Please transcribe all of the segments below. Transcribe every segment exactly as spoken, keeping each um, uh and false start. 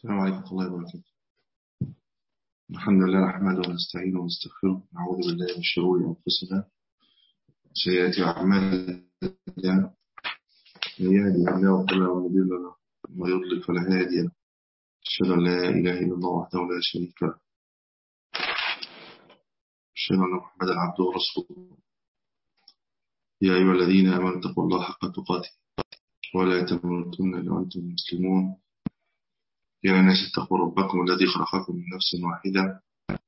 السلام عليكم ورحمة الله وبركاته. الحمد لله نحمده ونستعينه ونستغفره ونعوذ بالله من شرور أنفسنا وسيئات أعمالنا، من يهده الله فلا مضل له ومن يضلل فلا هادي له. أشهد أن لا إله إلا الله وحده لا شريك له، أشهد أن محمدا عبده ورسوله. يا أيها الذين آمنوا اتقوا الله حق تقاته ولا تموتن إلا وأنتم مسلمون. يا الناس اتقوا ربكم الذي خلقكم من نفس واحدة،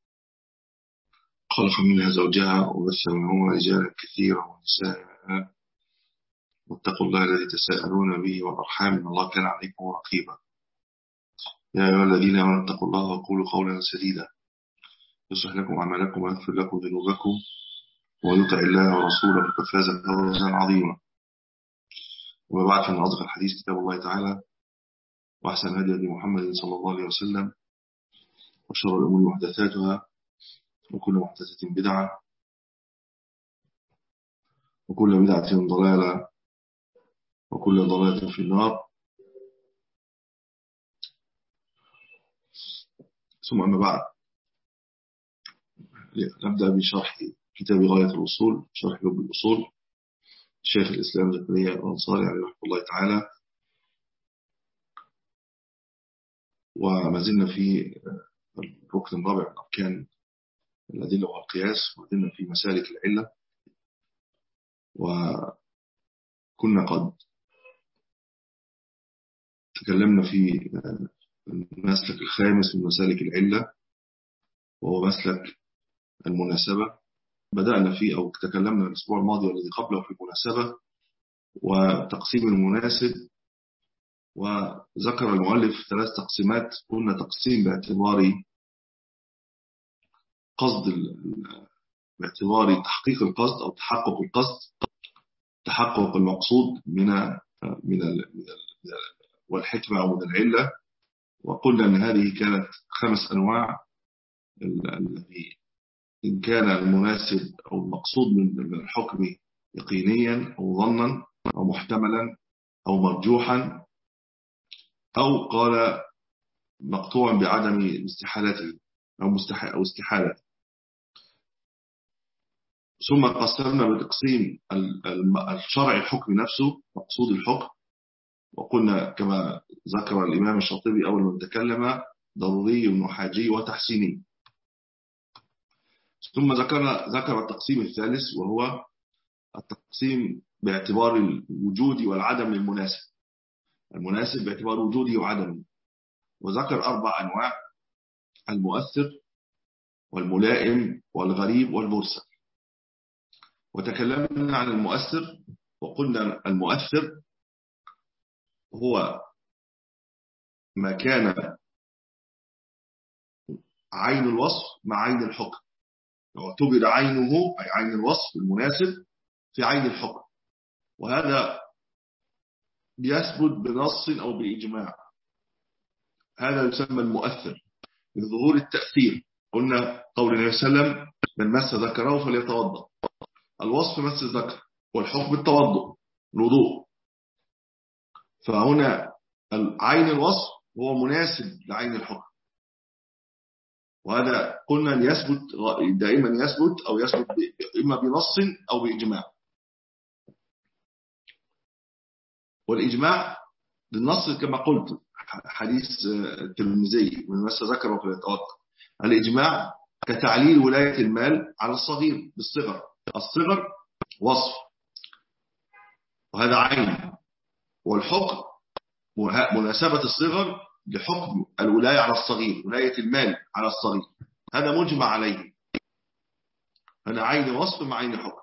خلق منها زوجها وبث منهما رجالا كثيرا ونساء، واتقوا الله الذي تساءلون به والأرحام إن الله كان عليكم رقيبا. يا أيها الذين آمنوا اتقوا الله وقولوا قولا سديدا يصلح لكم أعمالكم ويغفر لكم ذنوبكم، ويطع الله ورسوله فقد فاز فوزا عظيما. وما بعد، فإن أصدق الحديث كتاب الله تعالى، وأحسن هدي هدي محمد صلى الله عليه وسلم، وشر الأمور محدثاتها، وكل محدثة بدعة، وكل بدعة ضلالة، وكل ضلالة في النار. ثم أما بعد، نبدأ بشرح كتاب غاية الوصول، شرح لب الأصول شيخ الإسلام زكريا الأنصاري عليه رحمة الله تعالى. وما زلنا في الركن الرابع من أركان الأدلة والقياس، وزلنا في مسالك العلة، وكنا قد تكلمنا في المسلك الخامس من مسالك العلة، وهو مسلك المناسبة. بدأنا فيه أو تكلمنا الأسبوع الماضي والذي قبله في المناسبة وتقسيم المناسب، وذكر المؤلف ثلاث تقسيمات. قلنا تقسيم باعتبار قصد باعتبار تحقيق القصد أو تحقق القصد، تحقق المقصود من من والحكمة أو من العلة. وقلنا أن هذه كانت خمس أنواع، الذي إن كان المناسب أو المقصود من الحكم يقينيا أو ظنا أو محتملا أو مرجوحا، أو قال مقطوعا بعدم استحالته أو مستحيل أو استحالته. ثم قسمنا بتقسيم الشرع الحكم نفسه، مقصود الحكم، وقلنا كما ذكر الإمام الشاطبي أول من تكلم: ضروري وحاجي وتحسيني. ثم ذكر ذكر التقسيم الثالث، وهو التقسيم باعتبار الوجود والعدم للمناسب، المناسب باعتبار وجوده وعدمه. وذكر أربع أنواع: المؤثر والملائم والغريب والمرسل. وتكلمنا عن المؤثر، وقلنا المؤثر هو ما كان عين الوصف مع عين الحكم، اعتبر عينه أي عين الوصف المناسب في عين الحكم، وهذا يثبت بنص أو بإجماع. هذا يسمى المؤثر لظهور التأثير. قلنا قول النبي صلى الله عليه وسلم: من مس ذكره فليتوضأ. الوصف مس الذكر، والحكم التوضؤ الوضوء. فهنا عين الوصف هو مناسب لعين الحكم، وهذا قلنا أن يثبت دائما، يثبت أو يثبت إما بنص أو بإجماع. والإجماع بالنص كما قلت حديث الترمذي: من مس ذكره فليتوضأ. الإجماع كتعليل ولاية المال على الصغير بالصغر، الصغر وصف وهذا عين، والحكم مناسبة الصغر لحكم الولاية على الصغير، ولاية المال على الصغير، هذا مجمع عليه. هذا عين وصف مع عين حكم،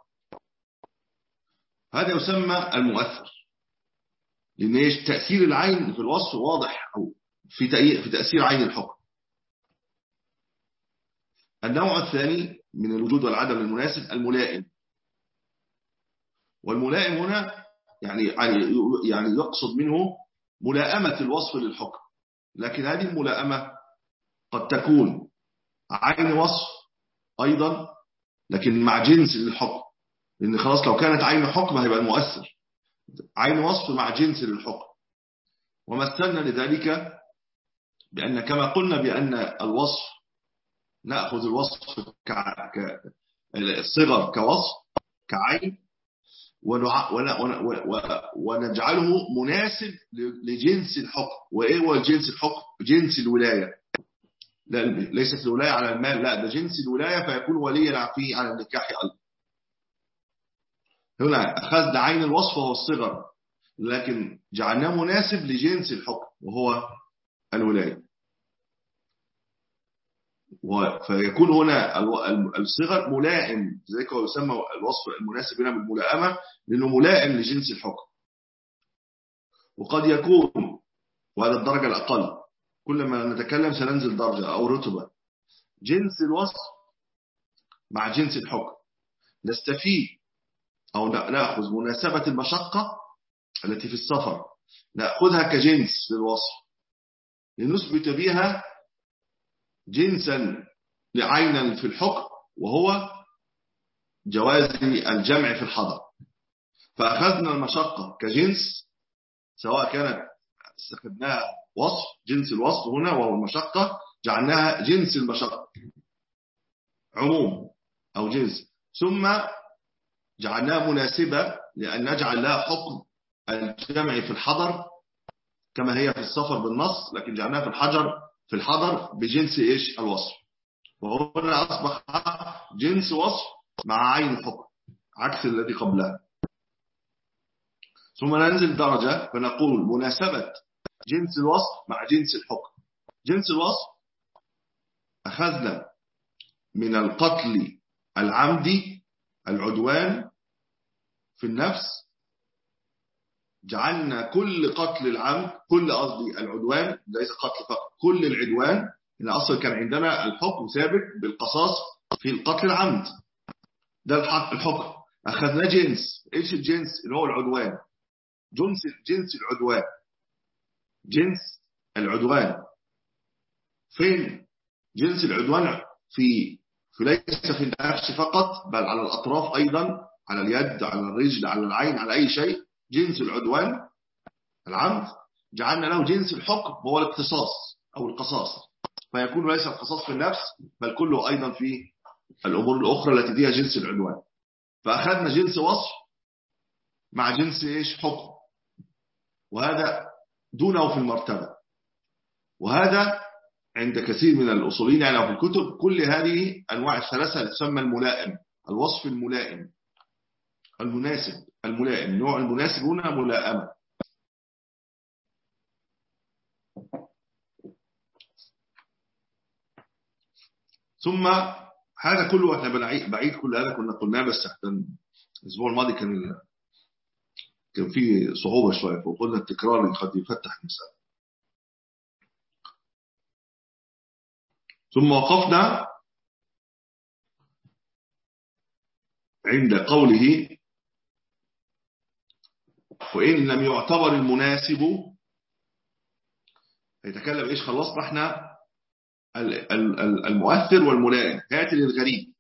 هذا يسمى المؤثر، لأن تأثير العين في الوصف واضح أو في في تأثير عين الحكم. النوع الثاني من الوجود والعدم المناسب الملائم. والملائم هنا يعني يعني يقصد منه ملائمة الوصف للحكم، لكن هذه الملائمة قد تكون عين وصف أيضا لكن مع جنس للحكم، لأن خلاص لو كانت عين حكم هيبقى المؤثر عين وصف مع جنس للحكم. ومثلنا لذلك بأن كما قلنا بأن الوصف نأخذ الوصف الصغر كوصف كعين ونجعله مناسب لجنس الحكم. وإيه هو جنس الحكم؟ جنس الولاية. لا ليست الولاية على المال، لا ده جنس الولاية، فيكون وليا فيه على النكاح أيضا. هنا أخذنا عين الوصف وهو الصغر، لكن جعلناه مناسب لجنس الحكم وهو الولاية. فيكون هنا الصغر ملائم، ذلك هو يسمى الوصف المناسب هنا بالملائمة، لأنه ملائم لجنس الحكم. وقد يكون، وهذا الدرجة الأقل، كل ما نتكلم سننزل درجة أو رتبة، جنس الوصف مع جنس الحكم. نستفيد أو نأخذ مناسبة المشقة التي في السفر، نأخذها كجنس للوصف لنثبت بها جنسا لعينا في الحكم، وهو جواز الجمع في الحضر. فأخذنا المشقة كجنس، سواء كانت استخدمناها وصف، جنس الوصف هنا وهو المشقة، جعلناها جنس المشقة عموم أو جنس، ثم جعلناها مناسبة لأن نجعل لها حكم الجمع في الحضر كما هي في السفر بالنص، لكن جعلناها في الحجر في الحضر بجنس إيش الوصف. وهنا أصبح جنس وصف مع عين الحكم عكس الذي قبلها. ثم ننزل درجة فنقول مناسبة جنس الوصف مع جنس الحكم. جنس الوصف أخذنا من القتل العمدي العدوان في النفس، جعلنا كل قتل العمد، كل قصدي العدوان ليس قتل فقط، كل العدوان، إن أصلا كان عندنا الحكم ثابت بالقصاص في القتل العمد، ده الحكم. أخذنا جنس، إيش الجنس؟ اللي هو العدوان، جنس جنس العدوان، جنس العدوان. فين جنس العدوان؟ في في ليس في النفس فقط، بل على الأطراف أيضا، على اليد، على الرجل، على العين، على أي شيء. جنس العدوان العمد جعلنا له جنس الحكم هو الاقتصاص أو القصاص، فيكون ليس القصاص في النفس بل كله أيضا في الأمور الأخرى التي فيها جنس العدوان. فأخذنا جنس وصف مع جنس إيش حكم، وهذا دونه في المرتبة. وهذا عند كثير من الأصوليين يعني في الكتب، كل هذه أنواع الثلاثة تسمى الملائم، الوصف الملائم المناسب الملائم. نوع المناسب هنا ملائمة. ثم هذا كله احنا بعيد كل هذا كنا قلناه، بس الأسبوع الماضي كان كان فيه صعوبة شوية، فقلنا التكرار قد يفتح المسألة. ثم وقفنا عند قوله وإن لم يعتبر المناسب، يتكلم إيش؟ خلصنا احنا المؤثر والملائم. هاتي للغريب،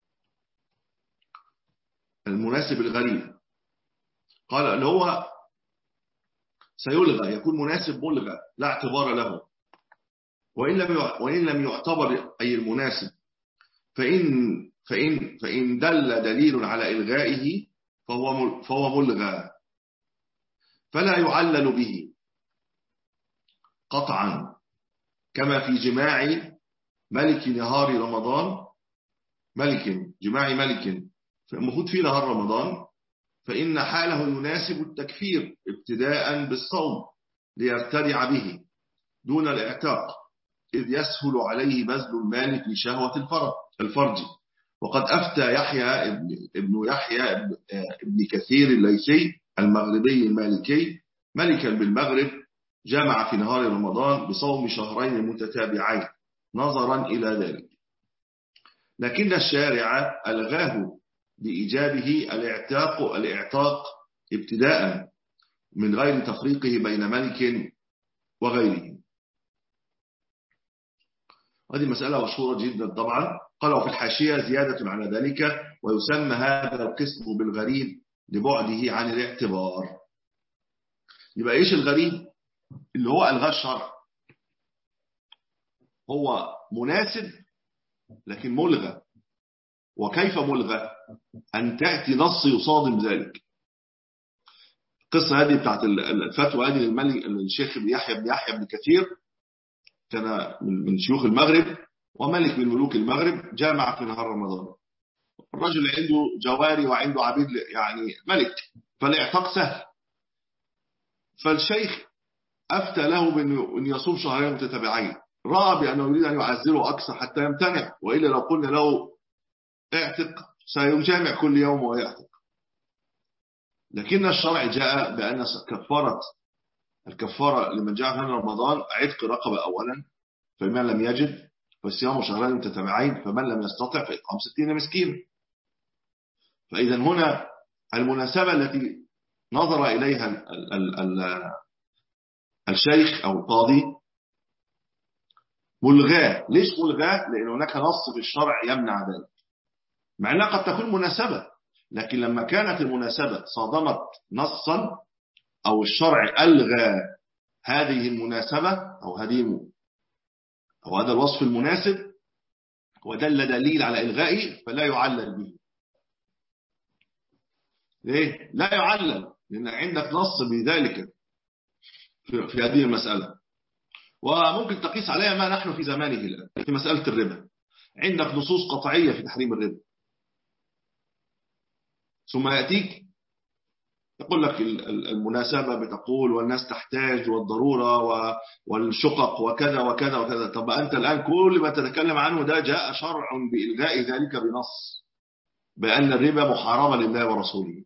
المناسب الغريب قال اللي هو سيلغى، يكون مناسب ملغى لا اعتبار له. وإن لم وإن لم يعتبر أي المناسب، فإن فإن فإن دل دليل على إلغائه فهو فهو ملغى، فلا يعلل به قطعا، كما في جماع ملك نهار رمضان، ملك جماع ملك المفروض في نهار رمضان، فإن حاله يناسب التكفير ابتداء بالصوم ليرتدع به دون الاعتاق، إذ يسهل عليه بذل المال في شهوة الفرج. وقد أفتى يحيى ابن, ابن يحيى ابن, ابن كثير الليثي المغربي المالكي ملكا بالمغرب جمع في نهار رمضان بصوم شهرين متتابعين نظرا إلى ذلك، لكن الشارع ألغاه بإيجابه الاعتاق الاعتاق ابتداء من غير تفريقه بين ملك وغيره. هذه مسألة مشهورة جدا طبعا. قالوا في الحاشية زيادة على ذلك، ويسمى هذا القسم بالغريب لبعده عن الاعتبار. يبقى إيش الغريب؟ اللي هو ألغى الشرع، هو مناسب لكن ملغى. وكيف ملغى؟ أن تأتي نص يصادم ذلك. القصة هذه بتاعت الفتوى هذه للملك الشيخ ابن يحيى بن يحيى بن كثير، كان من شيوخ المغرب وملك من ملوك المغرب، جامع في نهار رمضان. الرجل عنده جواري وعنده عبيد، يعني ملك، فالاعتاق سهل. فالشيخ أفتى له بأن يصوم شهرين متتابعين، رأى بأنه يريد أن يعزله أكثر حتى يمتنع، وإلا لو قلنا له اعتق سيجامع كل يوم ويعتق. لكن الشرع جاء بأن كفارة الكفارة لمن جاء في رمضان عتق رقبة أولا، فمن لم يجد فصيام شهرين متتابعين، فمن لم يستطع فإطعام ستين مسكين. فإذا هنا المناسبة التي نظر إليها ال ال ال الشيخ أو القاضي ملغاة. ليش ملغاة؟ لأن هناك نص في الشرع يمنع ذلك، مع أنها قد تكون مناسبة، لكن لما كانت المناسبة صادمت نصا أو الشرع ألغى هذه المناسبة أو هذه أو هذا الوصف المناسب ودل دليل على إلغائه، فلا يعلل به. ليه؟ لا يعلل، لأن عندك نص بذلك في, في هذه المسألة. وممكن تقيس عليها ما نحن في زمانه الآن في مسألة الربا. عندك نصوص قطعية في تحريم الربا، ثم يأتيك يقول لك المناسبة بتقول والناس تحتاج والضرورة والشقق وكذا وكذا وكذا. طب أنت الآن كل ما تتكلم عنه ده جاء شرع بإلغاء ذلك بنص بأن الربا محاربة لله ورسوله.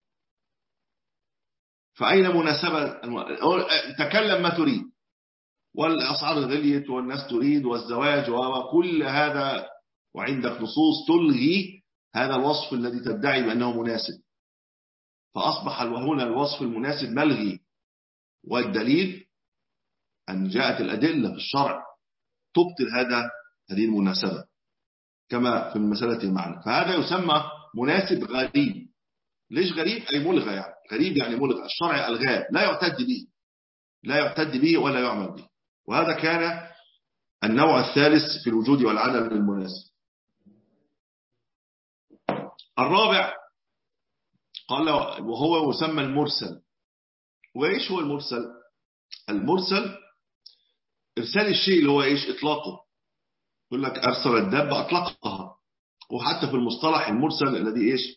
فأين مناسبة؟ تكلم ما تريد، والأسعار غليت والناس تريد والزواج وكل هذا، وعندك نصوص تلغي هذا الوصف الذي تدعي بأنه مناسب، فأصبح هنا الوصف المناسب ملغي. والدليل أن جاءت الأدلة في الشرع تبطل هذا هذه المناسبة كما في المسألة المعنى. فهذا يسمى مناسب غريب. ليش غريب؟ أي ملغى، يعني غريب يعني ملغى، الشرع ألغاه، لا يعتد به لا يعتد به ولا يعمل به. وهذا كان النوع الثالث في الوجود والعدم للمناسب. الرابع قال وهو يسمى المرسل. وإيش هو المرسل؟ المرسل إرسال الشيء اللي هو إيش؟ إطلاقه. يقول لك أرسل الدابة أطلقها. وحتى في المصطلح المرسل الذي إيش؟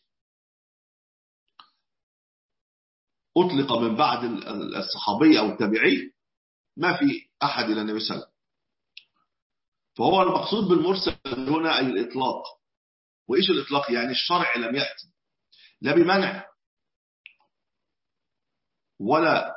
أطلق من بعد الصحابي أو التابعي، ما في أحد إلى النبي صلى الله عليه وسلم. فهو المقصود بالمرسل هنا أي الإطلاق. وإيش الإطلاق؟ يعني الشرع لم يأتي لا بمنع ولا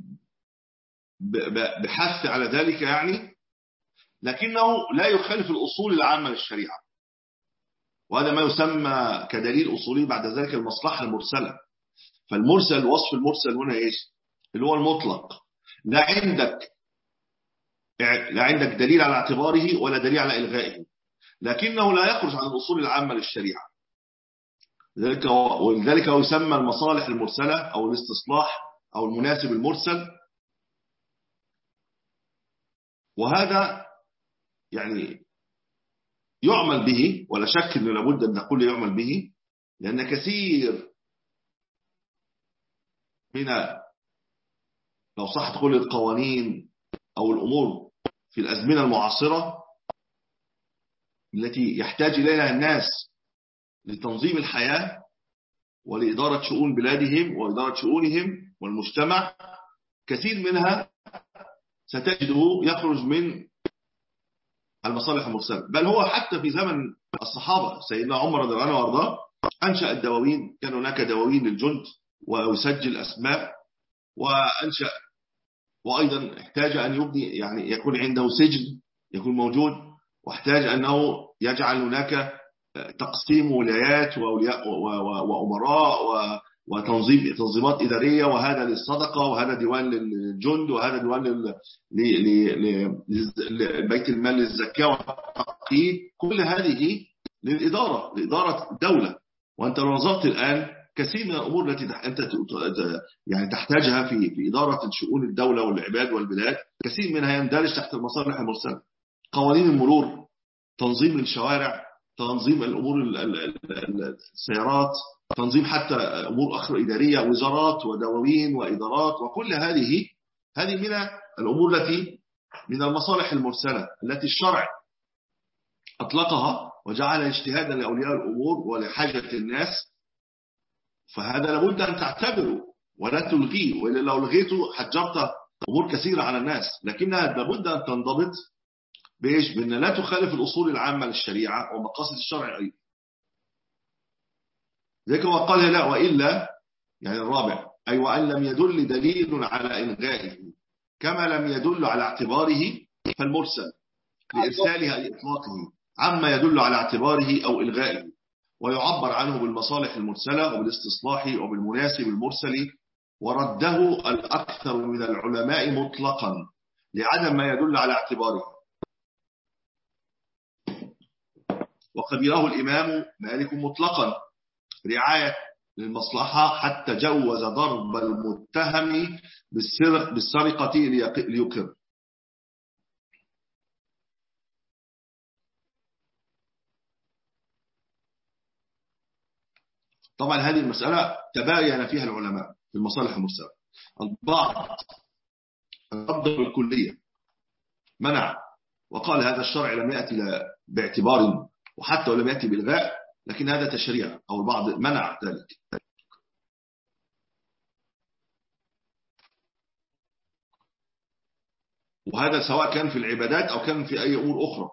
بحث على ذلك، يعني لكنه لا يخالف الأصول العامة للشريعة، وهذا ما يسمى كدليل أصولي بعد ذلك المصلحة المرسلة. فالمرسل وصف المرسل هنا إيش؟ اللي هو المطلق، لا عندك لا عندك دليل على اعتباره ولا دليل على إلغائه، لكنه لا يخرج عن الأصول العامة للشريعة. ولذلك هو يسمى المصالح المرسلة أو الاستصلاح أو المناسب المرسل. وهذا يعني يعمل به، ولا شك أنه لابد أن نقول يعمل به، لأن كثير من لو صح تقول القوانين أو الأمور في الأزمنة المعاصرة التي يحتاج إليها الناس لتنظيم الحياة ولإدارة شؤون بلادهم وإدارة شؤونهم والمجتمع، كثير منها ستجده يخرج من المصالح المرسلة. بل هو حتى في زمن الصحابة سيدنا عمر رضي الله عنه وارضاه أنشأ الدواوين، كان هناك دواوين للجند ويسجل أسماء، وأنشأ وأيضا احتاج أن يبني يعني يكون عنده سجن يكون موجود، واحتاج أنه يجعل هناك تقسيم ولايات وأولياء وأمراء وتنظيم تنظيمات إدارية، وهذا للصدقة وهذا ديوان للجند وهذا ديوان لبيت المال للزكاة والتقييد. كل هذه للإدارة لإدارة الدولة. وأنت لو نظرت الآن كثير من الأمور التي أنت يعني تحتاجها في في إدارة شؤون الدولة والعباد والبلاد، كثير منها يندرج تحت المصالح المرسلة. قوانين المرور، تنظيم الشوارع، تنظيم الأمور السيارات، تنظيم حتى أمور أخرى إدارية، وزارات ودواوين وإدارات، وكل هذه هذه من الأمور التي من المصالح المرسلة التي الشرع أطلقها وجعلها اجتهادا لأولياء الأمور ولحاجة الناس. فهذا لابد أن تعتبره ولا تلغيه، وإلا لو لغيته حجرت أمور كثيرة على الناس، لكنها لابد أن تنضبط بإيش؟ بأن لا تخالف الأصول العامة للشريعة ومقاصد الشرع أيضا. ذلك هو قال لا وإلا، يعني الرابع، أي وأن لم يدل دليل على إلغائه كما لم يدل على اعتباره فالمرسل لإرسالها لإطلاقه عما يدل على اعتباره أو إلغائه، ويعبر عنه بالمصالح المرسلة وبالاستصلاح وبالمناسب المرسل. ورده الأكثر من العلماء مطلقا لعدم ما يدل على اعتباره، وقبله الإمام مالك مطلقا رعاية للمصلحة حتى جوز ضرب المتهم بالسرقة ليقر. طبعا هذه المسألة تباين فيها العلماء في المصالح المرسلة. البعض رد بالكلية منع وقال هذا الشرع لم يأتي باعتبار وحتى ولم يأتي بالغاء، لكن هذا تشريع، أو البعض منع ذلك. وهذا سواء كان في العبادات أو كان في أي أمور أخرى.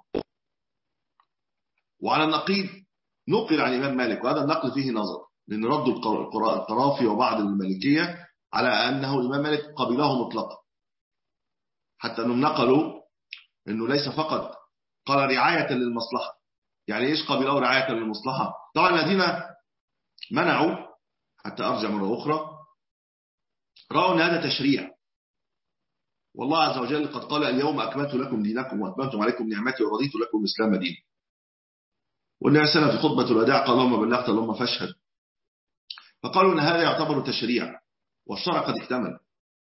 وعلى النقيض نقل عن الإمام مالك، وهذا النقل فيه نظر، لأن ردوا القرافي وبعض المالكية على أنه الإمام مالك قبله مطلقا، حتى أنهم نقلوا أنه ليس فقط قال رعاية للمصلحة. يعني إيش قبله رعاية للمصلحة؟ طبعا الذين منعوا، حتى أرجع مرة أخرى، رأوا أن هذا تشريع، والله عز وجل قد قال اليوم أكملت لكم دينكم وأتممت عليكم نعمتي ورضيت لكم الإسلام دينا. والنبي صلى الله عليه وسلم في خطبة الوداع قال اللهم بلغت اللهم فاشهد. فقالوا أن هذا يعتبر تشريع والشرع قد اكتمل،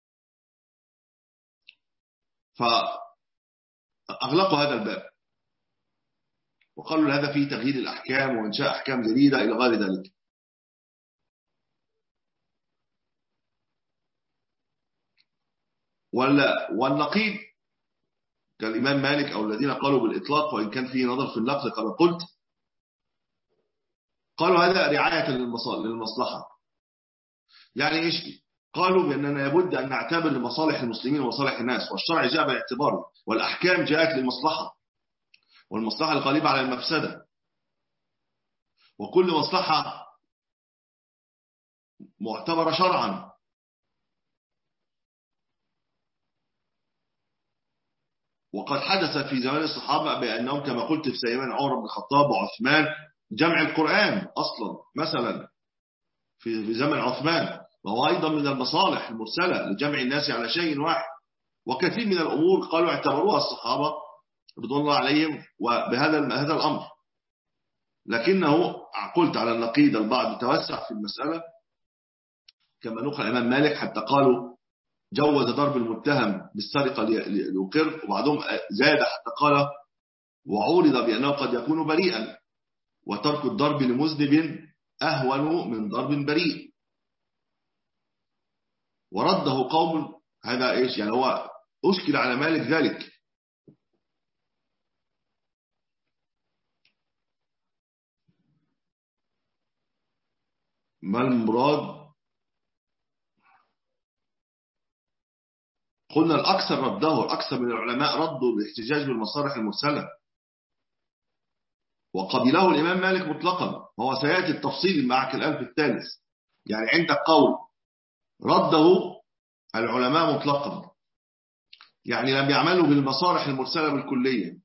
فأغلقوا هذا الباب وقالوا هذا فيه تغيير الأحكام وإنشاء أحكام جديدة إلى غير ذلك. والنقيض كالإمام مالك أو الذين قالوا بالإطلاق، وإن كان فيه نظر في النقل كما قلت، قالوا هذا رعاية للمصلحة. يعني إيش؟ قالوا بأننا لابد أن نعتبر لمصالح المسلمين ومصالح الناس، والشرع جاء باعتباره، والأحكام جاءت للمصلحة، والمصلحة الغالبة على المفسدة، وكل مصلحة معتبرة شرعا. وقد حدث في زمان الصحابة بأنهم كما قلت في زمان عمر بن الخطاب وعثمان جمع القرآن أصلا مثلا في زمن عثمان، وهو أيضا من المصالح المرسلة لجمع الناس على شيء واحد. وكثير من الأمور قالوا اعتبروها الصحابة رضوان الله عليهم وبهذا هذا الأمر، لكنه قلت على النقيض البعض توسع في المسألة كما نقل الإمام مالك، حتى قالوا جوز ضرب المتهم بالسرقة ليقر، وبعضهم زاد حتى قال وعورض بأنه قد يكون بريئا، وترك الضرب لمذنب أهون من ضرب بريء. ورده قوم هذا إيش؟ يعني هو أشكل على مالك ذلك. ما المراد؟ قلنا الأكثر رده، الأكثر من العلماء ردوا بالاحتجاج بالمصالح المرسلة، وقبله الإمام مالك مطلقا. وهو سيأتي التفصيل معك الآن في الثالث. يعني عندك قول رده العلماء مطلقا، يعني لم يعملوا بالمصالح المرسلة بالكلية،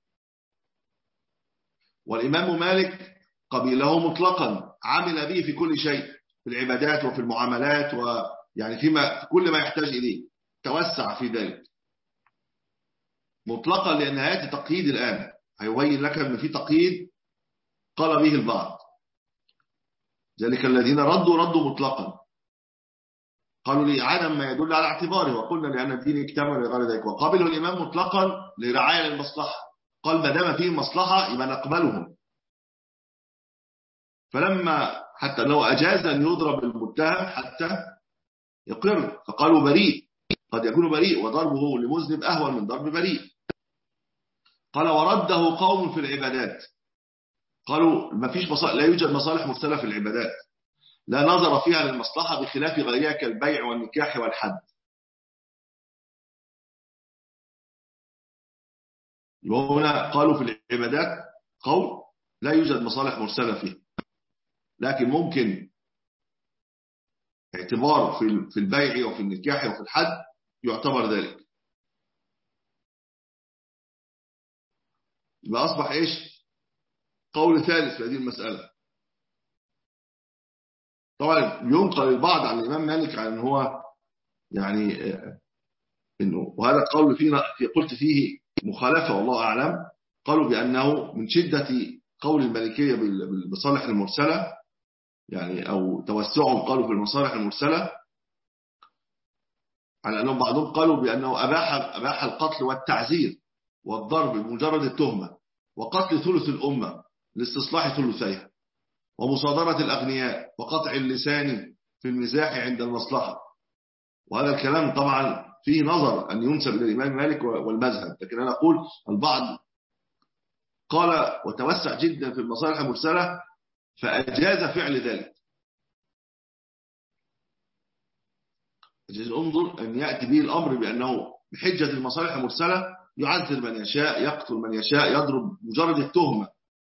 والإمام مالك قبله مطلقا عمل به في كل شيء، في العبادات وفي المعاملات، ويعني فيما كل ما يحتاج إليه توسع في ذلك مطلقا، لأن هذا تقييد الآن هيبين لك أن في تقييد قال به البعض. ذلك الذين ردوا ردوا مطلقا، قالوا لي عدم ما يدل على اعتباره، وقلنا لأن الدين اكتمل غير ذلك. وقبلوا الإمام مطلقا لرعاية للمصلحة، قال ما دام فيه مصلحة يبقى نقبلهم. فلما حتى لو أجاز أن يضرب المتهم حتى يقر، فقالوا بريء، قد يكون بريء وضربه لمذنب أهون من ضرب بريء. قال ورده قوم في العبادات، قالوا ما فيش مصالح، لا يوجد مصالح مرسلة في العبادات، لا نظر فيها للمصلحة بخلاف غيرها كالبيع والنكاح والحد. وهنا قالوا في العبادات قول لا يوجد مصالح مرسلة فيه، لكن ممكن اعتبار في البيع وفي النكاح وفي الحد يعتبر ذلك. يبقى أصبح إيش؟ قول ثالث في هذه المسألة. طبعا ينقل البعض عن الإمام مالك عن أنه هو يعني إنه، وهذا القول فينا في قلت فيه مخالفة والله أعلم، قالوا بأنه من شدة قول المالكية بالمصالح المرسلة يعني، أو توسعهم قالوا في المصالح المرسلة، على أنهم بعضهم قالوا بأنه أباح أباح القتل والتعزير والضرب بمجرد التهمة، وقتل ثلث الأمة لاستصلاح ثلثيها، ومصادرة الأغنياء، وقطع اللسان في المزاح عند المصلحة. وهذا الكلام طبعا فيه نظر أن ينسب إلى الإمام مالك والمذهب، لكن أنا أقول البعض قال وتوسع جدا في المصالح المرسلة فأجاز فعل ذلك. انظر أن يأتي به الأمر بأنه بحجة المصالح المرسلة يعذر من يشاء، يقتل من يشاء، يضرب مجرد التهمة،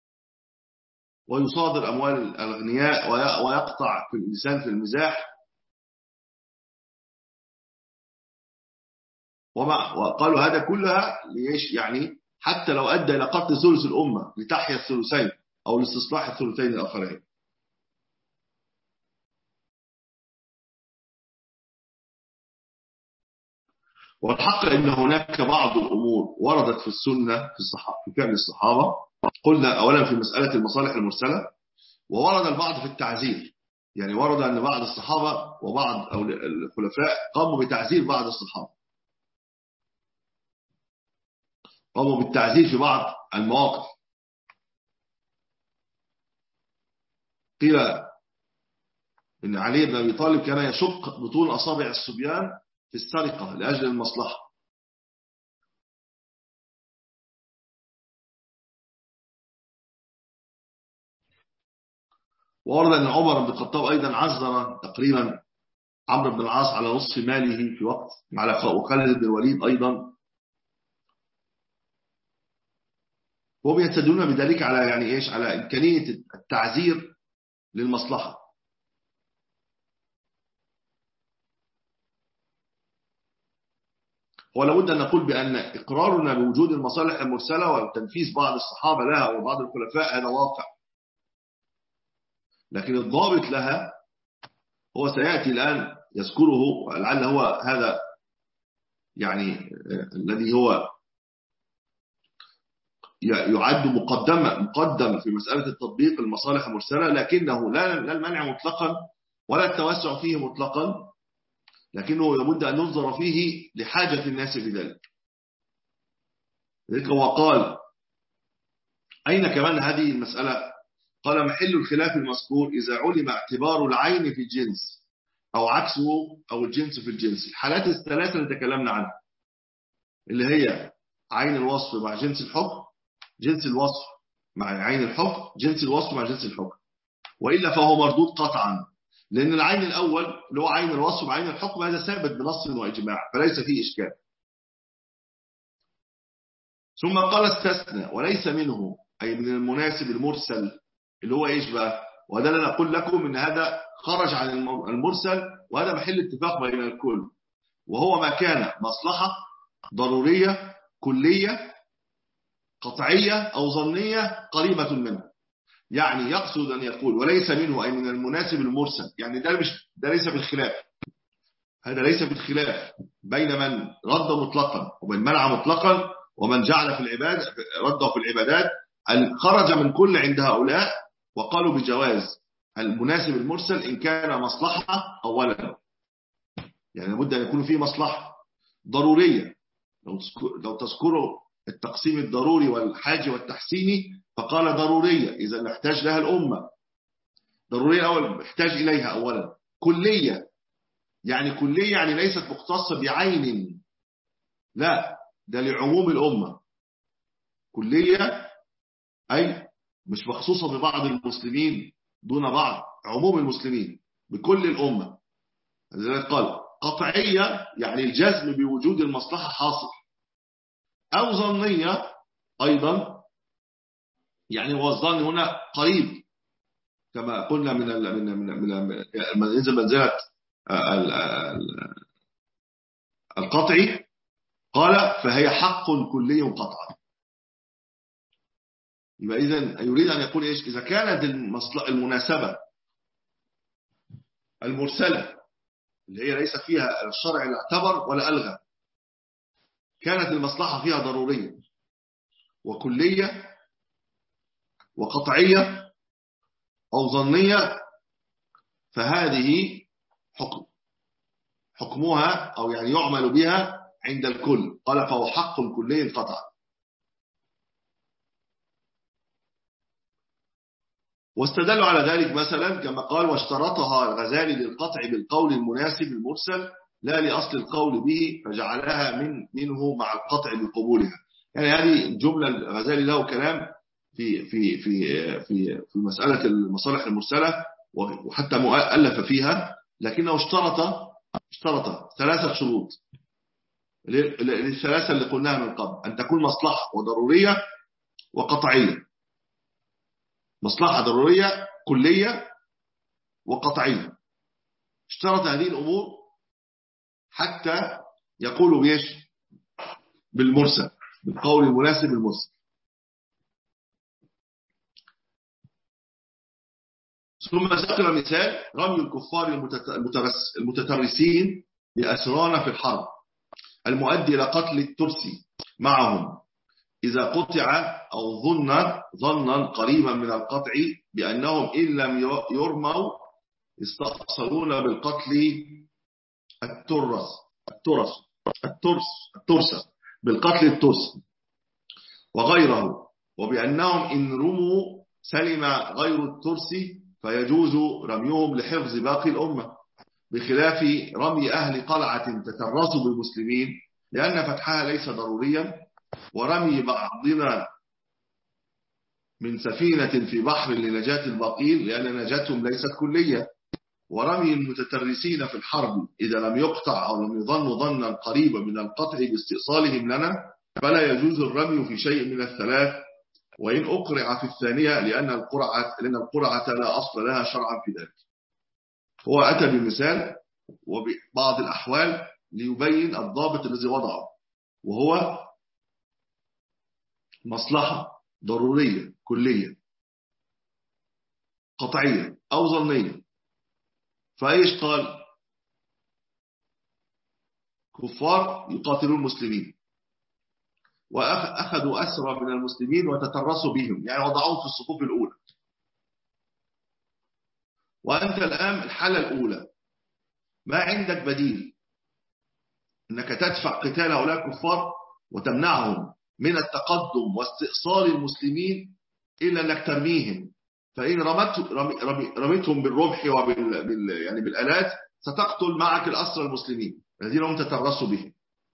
ويصادر أموال الأغنياء، ويقطع في اللسان في المزاح. وما وقالوا هذا كلها ليش؟ يعني حتى لو أدى إلى قتل ثلث الأمة لتحيا الثلثين أو لاستصلاح الثلثين الآخرين. والحق أن هناك بعض الأمور وردت في السنة في الصحابة في فعل الصحابة. قلنا أولا في مسألة المصالح المرسلة، وورد البعض في التعزير، يعني ورد أن بعض الصحابة وبعض أو الخلفاء قاموا بتعزير بعض الصحابة، قاموا بالتعزير في بعض المواقف. قيل إن علي بن أبي طالب كان يشق بطون أصابع الصبيان في السرقة لأجل المصلحة. وورد أن عمر بن الخطاب أيضا عذر تقريبا عمرو بن العاص على نصف ماله في وقت، على وخالد بن الوليد أيضا، وهم يستدلون بذلك على يعني إيش؟ على إمكانية التعزير للمصلحة. ولا بد أن نقول بأن إقرارنا بوجود المصالح المرسلة وتنفيذ بعض الصحابة لها وبعض الخلفاء هذا واقع، لكن الضابط لها هو سيأتي الآن يذكره، ولعل هو هذا يعني الذي هو يعد مقدمة مقدم في مسألة التطبيق المصالح المرسلة، لكنه لا المنع مطلقا ولا التوسع فيه مطلقا، لكنه لابد أن ننظر فيه لحاجة الناس لذلك. ذلك هو قال أين كمان هذه المسألة؟ قال محل الخلاف المذكور إذا علم اعتبار العين في الجنس أو عكسه أو الجنس في الجنس. الحالات الثلاثة اللي تكلمنا عنها اللي هي عين الوصف مع جنس الحكم، جنس الوصف مع عين الحكم، جنس الوصف مع جنس الحكم، وإلا فهو مردود قطعا، لأن العين الأول اللي هو عين الوصف مع عين الحكم هذا ثابت بنص وإجماع فليس فيه إشكال. ثم قال استثنى وليس منه، أي من المناسب المرسل اللي هو إيش بقى؟ وهذا أنا أقول لكم إن هذا خرج عن المرسل، وهذا محل اتفاق بين الكل، وهو ما كان مصلحة ضرورية كلية قطعية أو ظنية قريبة منه. يعني يقصد أن يقول وليس منه أي من المناسب المرسل، يعني ده, مش ده ليس بالخلاف، هذا ليس بالخلاف بين من رد مطلقا ومن منع مطلقا ومن جعل في العباد رده في العبادات. خرج من كل عند هؤلاء وقالوا بجواز المناسب المرسل إن كان مصلحة أولا، يعني لابد أن يكون فيه مصلحة ضرورية. لو تذكروا التقسيم الضروري والحاجي والتحسيني، فقال ضرورية إذا نحتاج لها الأمة. ضرورية أول احتاج إليها أولا. كلية يعني كلية يعني ليست مختصة بعين، لا ده لعموم الأمة. كلية أي مش مخصوصة ببعض المسلمين دون بعض، عموم المسلمين بكل الأمة. لذلك قال قطعية يعني الجزم بوجود المصلحة حاصل، أو ظنية أيضا يعني هو الظن هنا قريب كما قلنا من من من من ينزل منزلة القطعي. قال فهي حق كلي قطعا. يبقى إذن يريد أن يقول إيش؟ إذا كانت المناسبة المرسلة اللي هي ليس فيها الشرع لا اعتبر ولا ألغى، كانت المصلحة فيها ضرورية وكلية وقطعية أو ظنية، فهذه حكم حكمها أو يعني يعمل بها عند الكل. قال فهو حق كلي قطعا. واستدلوا على ذلك مثلا كما قال واشترطها الغزالي للقطع بالقول المناسب المرسل لا لأصل القول به فجعلها من منه مع القطع بقبولها. يعني هذه جملة الغزالي له كلام في في في في في مسألة المصالح المرسلة وحتى مؤلف فيها، لكنه اشترط اشترط ثلاثة شروط للثلاثة اللي قلناها من قبل، أن تكون مصلحة وضرورية وقطعية. مصلحة ضرورية كلية وقطعية. اشترط هذه الأمور حتى يقولوا بيش بالمرسل، بالقول المناسب المرسل. ثم ذكر مثال رمي الكفار المتترسين بأسرانا في الحرب المؤدي إلى قتل الترسي معهم إذا قطع أو ظن ظنا قريبا من القطع بأنهم إن لم يرموا استأصلون بالقتل الترس الترس الترس الترس بالقتل الترس وغيره، وبأنهم إن رموا سلم غير الترس فيجوز رميهم لحفظ باقي الأمة، بخلاف رمي أهل قلعة تترسوا بالمسلمين لأن فتحها ليس ضروريا، ورمي بعضنا من سفينة في بحر لنجاة الباقين لأن نجاتهم ليست كلية، ورمي المتترسين في الحرب إذا لم يقطع أو لم يظن ظنا قريبا من القطع باستئصالهم لنا فلا يجوز الرمي في شيء من الثلاث، وإن أقرع في الثانية لأن القرعة لأن القرعة لا أصل لها شرعا في ذلك. هو أتى بمثال وبعض الأحوال ليبين الضابط الذي وضعه، وهو مصلحة ضرورية كلية قطعية أو ظنية. فإيش قال؟ كفار يقاتلون المسلمين وأخذوا أسرى من المسلمين وتترسوا بهم، يعني وضعوهم في الصفوف الأولى. وأنت الآن الحالة الأولى ما عندك بديل أنك تدفع قتال هؤلاء الكفار وتمنعهم من التقدم واستئصال المسلمين إلا أنك ترميهم، فإن رمت رميتهم بالرمح وبال يعني بالآلات ستقتل معك الأسرى المسلمين الذين هم تترسوا بهم.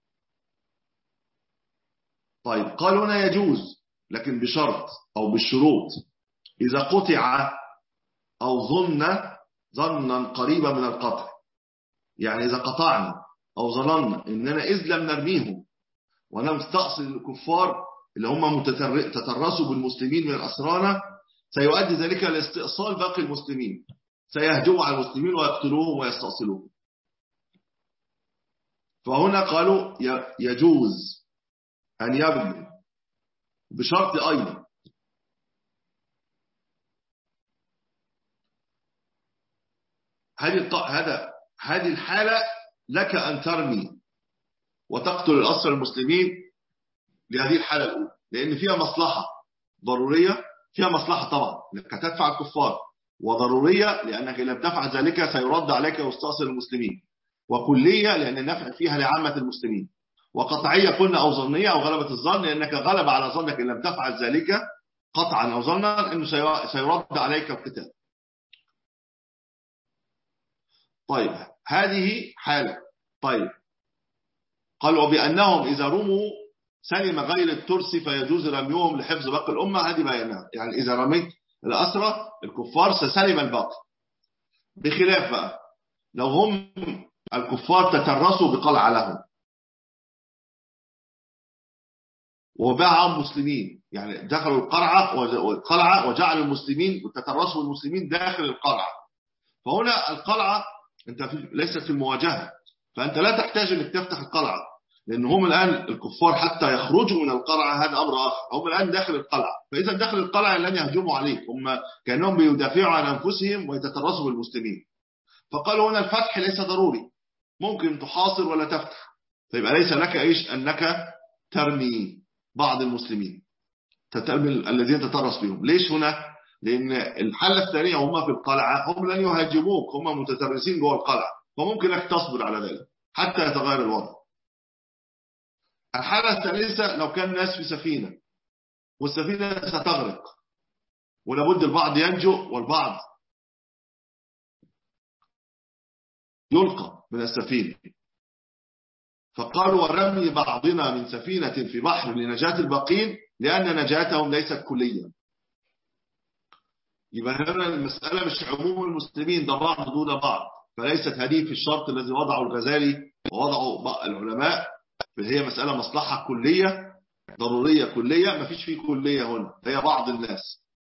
طيب قالوا هنا يجوز لكن بشرط أو بالشروط إذا قطع أو ظن ظنا قريبا من القطع، يعني إذا قطعنا أو ظننا إننا إذ لم نرميهم ونستأصل الكفار اللي هم تترسوا بالمسلمين من أسرانا سيؤدي ذلك لاستئصال باقي المسلمين، سيهجموا على المسلمين ويقتلوهم ويستأصلوهم. فهنا قالوا يجوز أن يبني بشرط أيضا هذه هذا هذه الحالة لك أن ترمي وتقتل الأسرى المسلمين لهذه الحالة الأولى، لأن فيها مصلحة ضرورية، فيها مصلحة طبعا لأنك تدفع الكفار، وضرورية لأنك إن لم تفعل ذلك سيرد عليك ويستأصل المسلمين، وكلية لأن النفع فيها لعامة المسلمين. وقطعية قلنا أو ظنية أو غلبة الظن، لأنك غلب على ظنك إن لم تفعل ذلك قطعا أو ظنا أنه سيرد عليك القتال. طيب هذه حالة. طيب قال وبأنهم إذا رموا سلم غير الترس فيجوز رميهم لحفظ باقي الأمة. هذه بيانها، يعني إذا رميت الأسرى الكفار سسلم الباقي، بخلاف بقى لو هم الكفار تترسوا بقلعة لهم وباعهم مسلمين، يعني دخلوا القلعة والقلعة وجعلوا المسلمين وتترسوا المسلمين داخل القلعة. فهنا القلعة انت ليست في المواجهة، فأنت لا تحتاج انك تفتح القلعة، لأن هم الآن الكفار حتى يخرجوا من القلعة هذا أمر آخر، هم الآن داخل القلعة، فإذا داخل القلعة لن يهجموا عليك، هم كانهم بيدافعوا عن أنفسهم ويتترسوا بالمسلمين. فقالوا هنا الفتح ليس ضروري، ممكن تحاصر ولا تفتح، فيبقى ليس لك إيش أنك ترمي بعض المسلمين، ترمي الذين تترس بهم. ليش هنا؟ لأن الحالة الثانية هم في القلعة هم لن يهاجموك، هم متترسين جوه القلعة، فممكن لك تصبر على ذلك حتى يتغير الوضع. الحالة الثالثة لو كان الناس في سفينة والسفينة ستغرق ولابد البعض ينجو والبعض يلقى من السفينة، فقالوا ورمي بعضنا من سفينة في بحر لنجاة الباقين لأن نجاتهم ليست كليا. يبقى هنا المسألة مش عموم المسلمين، ده بعض دون بعض، فليست هذه في الشرط الذي وضعه الغزالي ووضعه العلماء، فهي مسألة مصلحة كلية ضرورية كلية، ما فيش فيه كلية هنا، هي بعض الناس.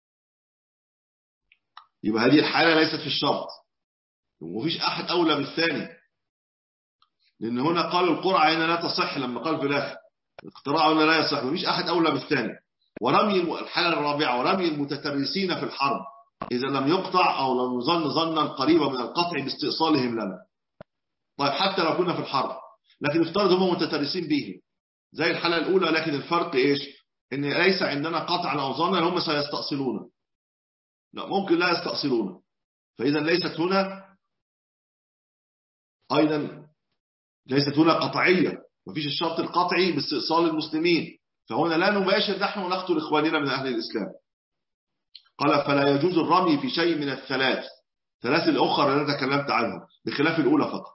يبقى هذه الحالة ليست في الشرط، ومفيش أحد أولى بالثاني، لأن هنا قال القرعة هنا لا تصح، لما قال في الآخر الاقتراع هنا لا يصح، مفيش أحد أولى بالثاني. ورمي الحالة الرابعة ورمي المتترسين في الحرب إذا لم يقطع أو لم يظن ظنا قريبا من القطع باستئصالهم لنا. طيب حتى لو كنا في الحرب، لكن افترض هم متترسين بهم زي الحالة الأولى، لكن الفرق إيش؟ إن ليس عندنا قطع أو ظن هم سيستأصلون، لا ممكن لا يستأصلون، فإذا ليست هنا أيضا ليست هنا قطعية، مفيش الشرط القطعي باستئصال المسلمين، فهنا لا نباشر نحن ونقتل إخواننا من أهل الإسلام. قال فلا يجوز الرمي في شيء من الثلاث ثلاث الأخرى التي تكلمت عنها بخلاف الأولى فقط.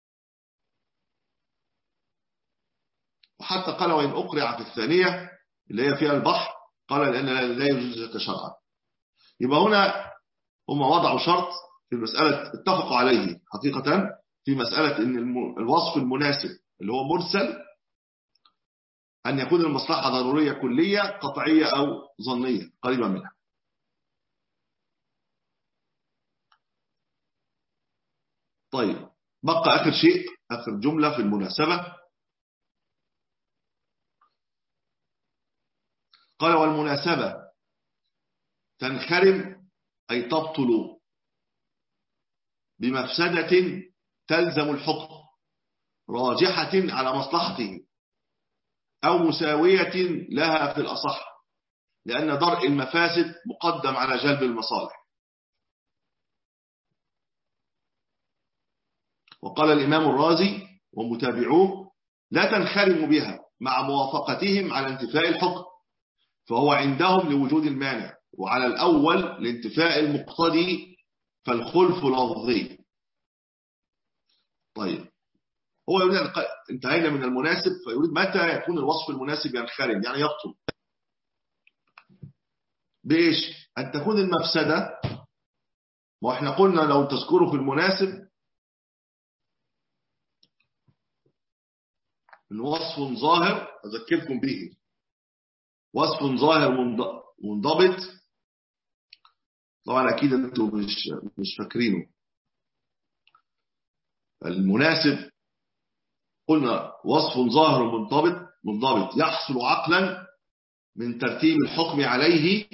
وحتى قال وإن أقرع في الثانية اللي هي فيها البحر قال لأن لا يجوز ذلك شرعا. يبقى هنا هم وضعوا شرط في المسألة اتفقوا عليه حقيقة في مسألة إن الوصف المناسب اللي هو مرسل أن يكون المصلحة ضرورية كلية قطعية أو ظنية قريبة منها. طيب بقى آخر شيء، آخر جملة في المناسبة، قال والمناسبة تنخرم أي تبطل بمفسدة تلزم الحكم راجحة على مصلحته أو مساوية لها في الأصح، لأن درء المفاسد مقدم على جلب المصالح. وقال الإمام الرازي ومتابعوه لا تنخرم بها مع موافقتهم على انتفاء الحكم، فهو عندهم لوجود المانع، وعلى الأول لانتفاء المقتضي فالخلف لفظي. طيب هو يريد أن انتهينا من المناسب، فيريد متى يكون الوصف المناسب ينخرم يعني يبطل بإيش؟ أن تكون المفسدة، وإحنا قلنا لو تذكروا في المناسب إن وصف ظاهر أذكركم به، وصف ظاهر منضبط، طبعا أكيد أنتم مش مش فاكرينه. المناسب قلنا وصف ظاهر منضبط منضبط يحصل عقلا من ترتيب الحكم عليه،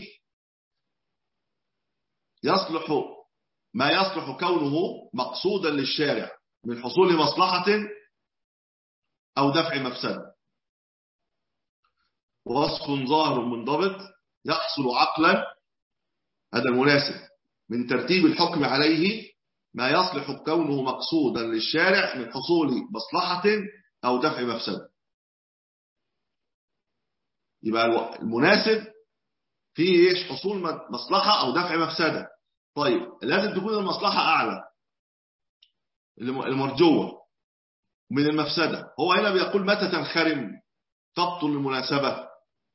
يصلح ما يصلح كونه مقصودا للشارع من حصول مصلحة أو دفع مفسدة. وصف ظاهر منضبط يحصل عقلا، هذا المناسب، من ترتيب الحكم عليه ما يصلح كونه مقصودا للشارع من حصول مصلحة أو دفع مفسدة. يبقى المناسب فيه ايش؟ حصول مصلحة او دفع مفسدة. طيب لازم تكون المصلحة اعلى المرجوة من المفسدة. هو هنا بيقول متى تنخرم تبطل المناسبة؟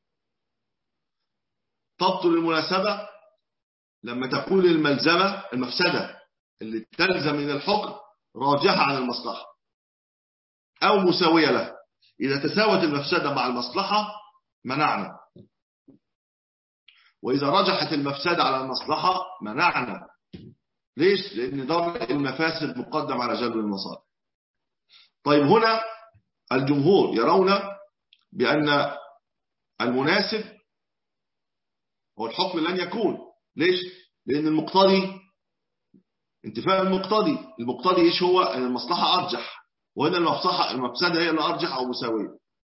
تبطل المناسبة لما تكون الملزمة المفسدة اللي تلزم من الحكم راجحة عن المصلحة أو مساوية لها. إذا تساوت المفسدة مع المصلحة منعنا، وإذا رجحت المفسدة على المصلحة منعنا. ليش؟ لأن درء المفاسد مقدم على جلب المصالح. طيب هنا الجمهور يرون بأن المناسب هو الحكم لن يكون. ليش؟ لأن المقتضي انتفاء المقتضي. المقتضي إيش هو؟ أن المصلحة أرجح، وهنا المصلحة المفسدة هي اللي أرجح أو مساوية.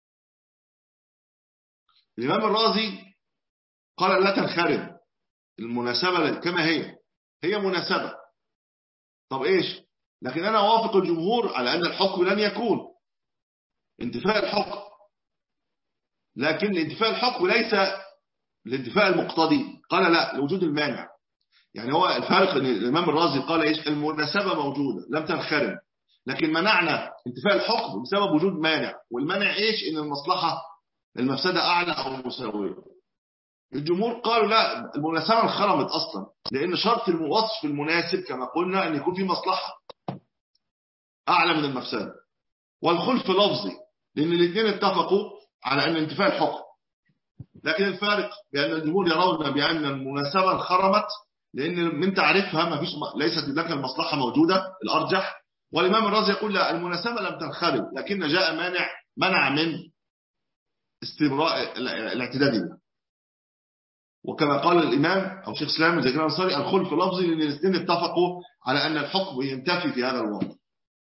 الإمام الرازي قال لا تنخرم المناسبة كما هي، هي مناسبة. طب إيش؟ لكن أنا أوافق الجمهور على أن الحكم لن يكون انتفاء الحكم، لكن انتفاء الحكم ليس لانتفاء المقتضي. قال لا، لوجود المانع. يعني هو الفارق ان الامام الرازي قال ايش؟ المناسبة موجودة لم تنخرم، لكن منعنا انتفاء الحكم بسبب وجود مانع. والمانع ايش؟ ان المصلحة المفسدة اعلى او مساوية. الجمهور قالوا لا، المناسبة انخرمت اصلا، لان شرط الوصف المناسب كما قلنا ان يكون في مصلحة اعلى من المفسدة. والخلف لفظي، لان الاثنين اتفقوا على ان انتفاء الحكم. لكن الفارق بأن الجمهور يرون بأن المناسبة انخرمت لأن من تعرفها ما فيش، ليست لك المصلحة موجودة الأرجح. والإمام الرازي يقول لا، المناسبة لم تنخرم، لكن جاء مانع منع من استمراء الاعتداد بها. وكما قال الإمام أو شيخ الإسلام زكريا الأنصاري الخلف لفظي، لأن الاثنين اتفقوا على أن الحكم ينتفي في هذا الوضع.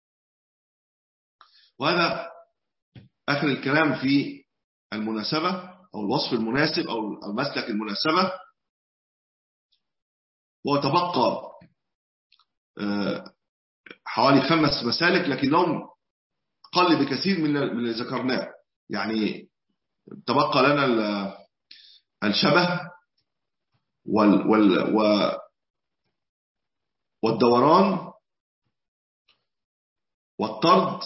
وهذا آخر الكلام في المناسبة أو الوصف المناسب أو المسلك المناسبة. وتبقى حوالي خمس مسالك، لكنهم قل بكثير من اللي ذكرناه. يعني تبقى لنا الشبه وال وال والدوران والطرد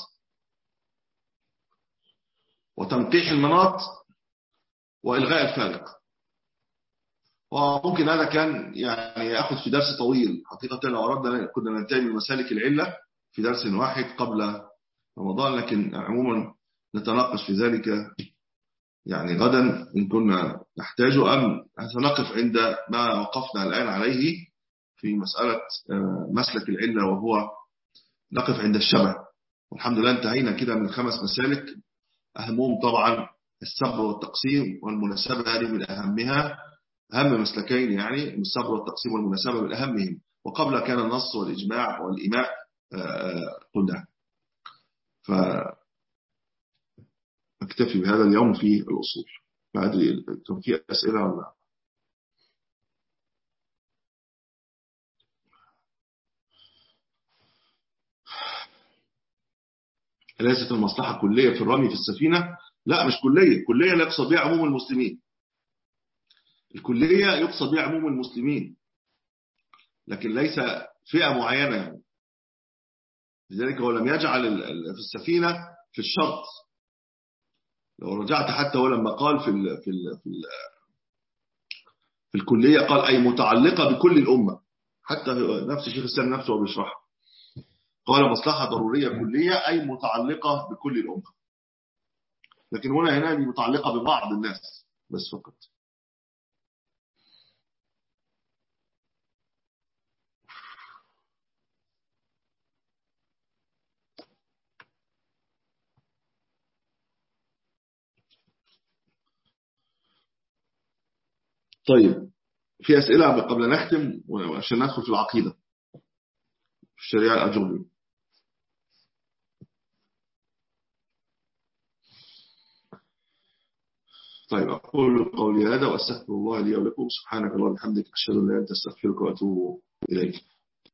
وتنقيح المناط وإلغاء الفارق. وممكن هذا كان يعني يأخذ في درس طويل حقيقة. لو أردنا كنا ننتهي من مسالك العلة في درس واحد قبل رمضان، لكن عموما نتناقش في ذلك يعني غدا إن كنا نحتاجه، أم سنقف عند ما وقفنا الآن عليه في مسألة مسلك العلة، وهو نقف عند الشبه. والحمد لله انتهينا كده من خمس مسالك، أهمهم طبعا الصبر والتقسيم والمناسبة، هذه من أهمها، أهم مسلكين يعني الصبر والتقسيم والمناسبة من أهمهم. وقبل كان النص والإجماع والإيماء قلنا. فأكتفي بهذا اليوم في الأصول. ما أدري كان في أسئلة ولا؟ ليست المصلحة كلية في الرمي في السفينة؟ لا، مش كلية. كلية لا يقصد بها عموم المسلمين. الكلية يقصد بها عموم المسلمين، لكن ليس فئة معينة يعني. لذلك هو لم يجعل في السفينة في الشرط. لو رجعت حتى ولما قال في ال في ال في, ال في الكلية قال أي متعلقة بكل الأمة. حتى نفس الشيخ الإسلام نفسه وبيشرحها قال مصلحة ضرورية كلية أي متعلقة بكل الأمة. لكن هنا هنا متعلقة ببعض الناس بس فقط. طيب في أسئلة قبل نختم وعشان ندخل في العقيدة في الشريعة الأجربية؟ طيب أقول قولي هذا وأستغفر الله لي ولكم. سبحانك اللهم وبحمدك أشهد أن لا إله إلا أنت أستغفرك وأتوب إليك.